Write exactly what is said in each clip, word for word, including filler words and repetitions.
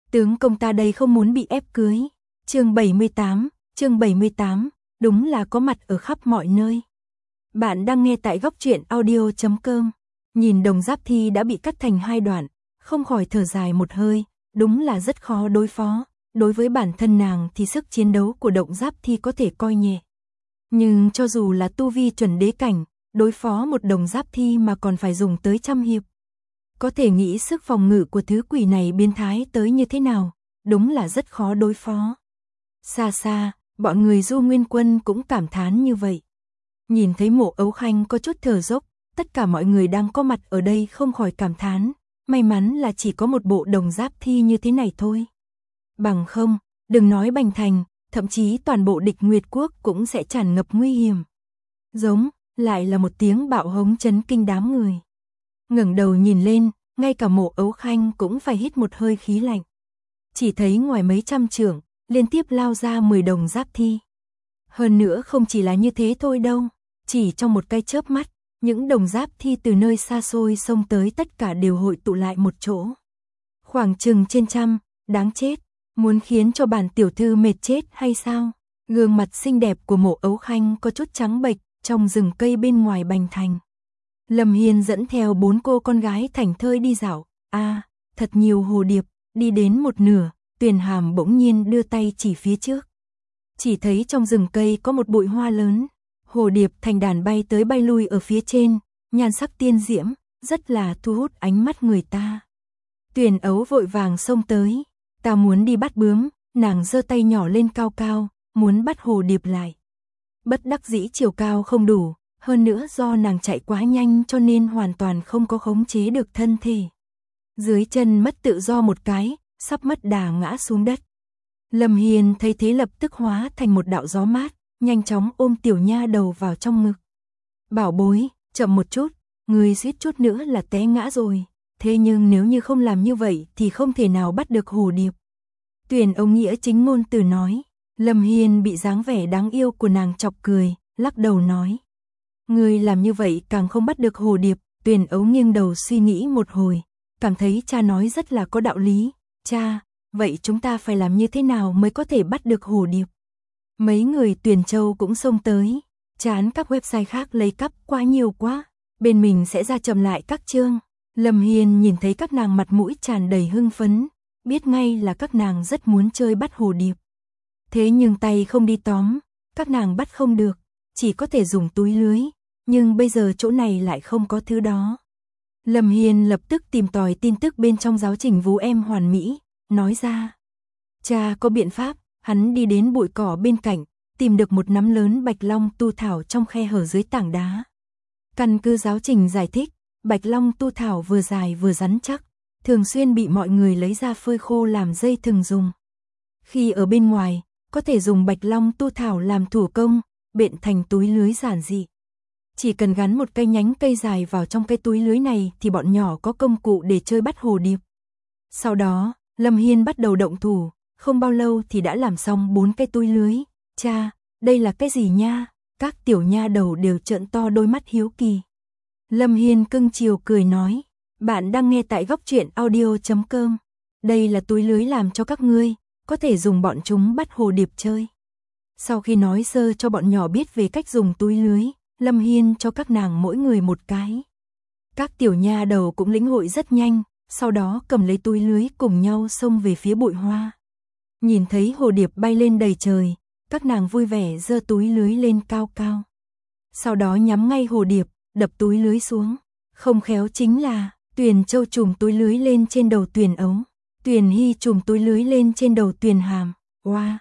Tướng công ta đây không muốn bị ép cưới. Chương bảy mươi tám, chương bảy mươi tám, đúng là có mặt ở khắp mọi nơi. Bạn đang nghe tại góc truyện audio chấm com. Nhìn Đồng Giáp Thi đã bị cắt thành hai đoạn, không khỏi thở dài một hơi, đúng là rất khó đối phó. Đối với bản thân nàng thì sức chiến đấu của Đồng Giáp Thi có thể coi nhẹ. Nhưng cho dù là tu vi chuẩn đế cảnh, đối phó một Đồng Giáp Thi mà còn phải dùng tới trăm hiệp. Có thể nghĩ sức phòng ngự của thứ quỷ này biến thái tới như thế nào, đúng là rất khó đối phó. Xa xa, bọn người Du Nguyên Quân cũng cảm thán như vậy. Nhìn thấy Mộ Ấu Khanh có chút thở dốc, tất cả mọi người đang có mặt ở đây không khỏi cảm thán, may mắn là chỉ có một bộ Đồng Giáp Thi như thế này thôi. Bằng không, đừng nói Bành Thành, thậm chí toàn bộ Địch Nguyệt Quốc cũng sẽ tràn ngập nguy hiểm. Giống, lại là một tiếng bạo hống chấn kinh đám người. Ngẩng đầu nhìn lên, ngay cả Mộ Ấu Khanh cũng phải hít một hơi khí lạnh. Chỉ thấy ngoài mấy trăm trượng, liên tiếp lao ra mười Đồng Giáp Thi. Hơn nữa không chỉ là như thế thôi đâu, chỉ trong một cái chớp mắt, những Đồng Giáp Thi từ nơi xa xôi xông tới tất cả đều hội tụ lại một chỗ. Khoảng chừng trên trăm, đáng chết, muốn khiến cho bản tiểu thư mệt chết hay sao? Gương mặt xinh đẹp của Mộ Ấu Khanh có chút trắng bệch trong rừng cây bên ngoài Bành Thành. Lâm Hiên dẫn theo bốn cô con gái thảnh thơi đi dạo, a à, thật nhiều hồ điệp, đi đến một nửa, Tuyền Hàm bỗng nhiên đưa tay chỉ phía trước. Chỉ thấy trong rừng cây có một bụi hoa lớn, hồ điệp thành đàn bay tới bay lui ở phía trên, nhan sắc tiên diễm, rất là thu hút ánh mắt người ta. Tuyền Ấu vội vàng xông tới, ta muốn đi bắt bướm, nàng giơ tay nhỏ lên cao cao, muốn bắt hồ điệp lại. Bất đắc dĩ chiều cao không đủ, hơn nữa do nàng chạy quá nhanh cho nên hoàn toàn không có khống chế được thân thể. Dưới chân mất tự do một cái, sắp mất đà ngã xuống đất. Lâm Hiên thấy thế lập tức hóa thành một đạo gió mát, nhanh chóng ôm tiểu nha đầu vào trong ngực. Bảo bối, chậm một chút, người suýt chút nữa là té ngã rồi. Thế nhưng nếu như không làm như vậy thì không thể nào bắt được hồ điệp. Tuyền Ấu nghĩa chính ngôn từ nói. Lâm Hiên bị dáng vẻ đáng yêu của nàng chọc cười, lắc đầu nói. Người làm như vậy càng không bắt được hồ điệp. Tuyền Ấu nghiêng đầu suy nghĩ một hồi, cảm thấy cha nói rất là có đạo lý. Cha, vậy chúng ta phải làm như thế nào mới có thể bắt được hồ điệp? Mấy người Tuyền Châu cũng xông tới, chán các website khác lấy cắp quá nhiều quá, bên mình sẽ ra chậm lại các chương. Lâm Hiên nhìn thấy các nàng mặt mũi tràn đầy hưng phấn, biết ngay là các nàng rất muốn chơi bắt hồ điệp. Thế nhưng tay không đi tóm, các nàng bắt không được, chỉ có thể dùng túi lưới, nhưng bây giờ chỗ này lại không có thứ đó. Lâm Hiên lập tức tìm tòi tin tức bên trong giáo trình Vú Em Hoàn Mỹ, nói ra. Cha có biện pháp, hắn đi đến bụi cỏ bên cạnh, tìm được một nắm lớn bạch long tu thảo trong khe hở dưới tảng đá. Căn cứ giáo trình giải thích, bạch long tu thảo vừa dài vừa rắn chắc, thường xuyên bị mọi người lấy ra phơi khô làm dây thừng dùng. Khi ở bên ngoài, có thể dùng bạch long tu thảo làm thủ công, bện thành túi lưới giản dị. Chỉ cần gắn một cây nhánh cây dài vào trong cái túi lưới này thì bọn nhỏ có công cụ để chơi bắt hồ điệp. Sau đó, Lâm Hiên bắt đầu động thủ, không bao lâu thì đã làm xong bốn cái túi lưới. Cha, đây là cái gì nha? Các tiểu nha đầu đều trợn to đôi mắt hiếu kỳ. Lâm Hiên cưng chiều cười nói, bạn đang nghe tại góc truyện audio chấm com. Đây là túi lưới làm cho các ngươi, có thể dùng bọn chúng bắt hồ điệp chơi. Sau khi nói sơ cho bọn nhỏ biết về cách dùng túi lưới, Lâm Hiên cho các nàng mỗi người một cái. Các tiểu nha đầu cũng lĩnh hội rất nhanh, sau đó cầm lấy túi lưới cùng nhau xông về phía bụi hoa. Nhìn thấy hồ điệp bay lên đầy trời, các nàng vui vẻ giơ túi lưới lên cao cao. Sau đó nhắm ngay hồ điệp, đập túi lưới xuống. Không khéo chính là, Tuyền Châu trùm túi lưới lên trên đầu Tuyền Ấu, Tuyền Hy trùm túi lưới lên trên đầu Tuyền Hàm. Wow!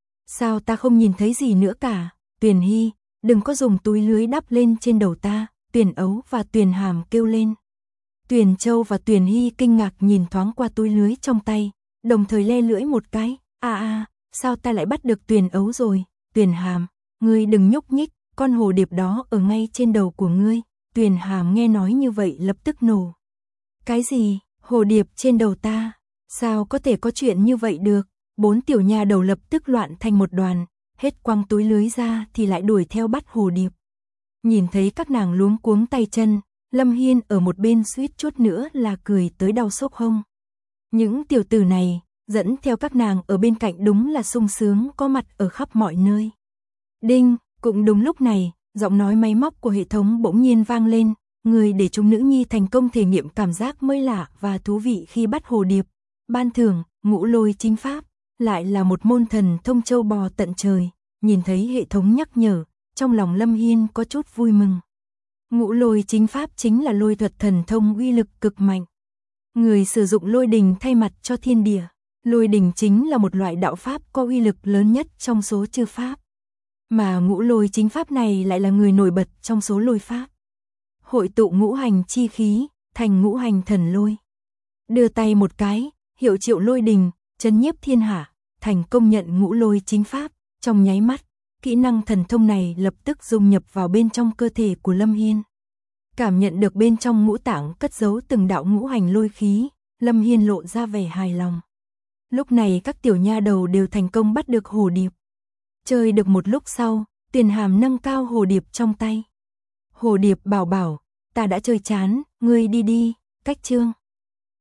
Sao ta không nhìn thấy gì nữa cả? Tuyền Hy, đừng có dùng túi lưới đắp lên trên đầu ta, Tuyền Ấu và Tuyền Hàm kêu lên. Tuyền Châu và Tuyền Hy kinh ngạc nhìn thoáng qua túi lưới trong tay, đồng thời le lưỡi một cái. À à, sao ta lại bắt được Tuyền Ấu rồi? Tuyền Hàm, ngươi đừng nhúc nhích, con hồ điệp đó ở ngay trên đầu của ngươi. Tuyền Hàm nghe nói như vậy lập tức nổ. Cái gì? Hồ điệp trên đầu ta? Sao có thể có chuyện như vậy được? Bốn tiểu nha đầu lập tức loạn thành một đoàn, hết quăng túi lưới ra thì lại đuổi theo bắt hồ điệp. Nhìn thấy các nàng luống cuống tay chân, Lâm Hiên ở một bên suýt chút nữa là cười tới đau xốc hông. Những tiểu tử này, dẫn theo các nàng ở bên cạnh đúng là sung sướng có mặt ở khắp mọi nơi. Đinh, cũng đúng lúc này, giọng nói máy móc của hệ thống bỗng nhiên vang lên, người để chúng nữ nhi thành công thể nghiệm cảm giác mới lạ và thú vị khi bắt hồ điệp. Ban thưởng, Ngũ Lôi chính pháp, lại là một môn thần thông châu bò tận trời. Nhìn thấy hệ thống nhắc nhở, trong lòng Lâm Hiên có chút vui mừng. Ngũ Lôi chính pháp chính là lôi thuật thần thông uy lực cực mạnh. Người sử dụng lôi đình thay mặt cho thiên địa. Lôi đình chính là một loại đạo pháp có uy lực lớn nhất trong số chư pháp. Mà ngũ lôi chính pháp này lại là người nổi bật trong số lôi pháp. Hội tụ ngũ hành chi khí, thành ngũ hành thần lôi. Đưa tay một cái, hiệu triệu lôi đình, chấn nhiếp thiên hạ, thành công nhận ngũ lôi chính pháp. Trong nháy mắt, kỹ năng thần thông này lập tức dung nhập vào bên trong cơ thể của Lâm Hiên. Cảm nhận được bên trong ngũ tạng cất giấu từng đạo ngũ hành lôi khí, Lâm Hiên lộ ra vẻ hài lòng. Lúc này các tiểu nha đầu đều thành công bắt được hồ điệp. Chơi được một lúc sau, Tiền Hàm nâng cao hồ điệp trong tay. Hồ điệp bảo bảo, ta đã chơi chán, ngươi đi đi, cách chương.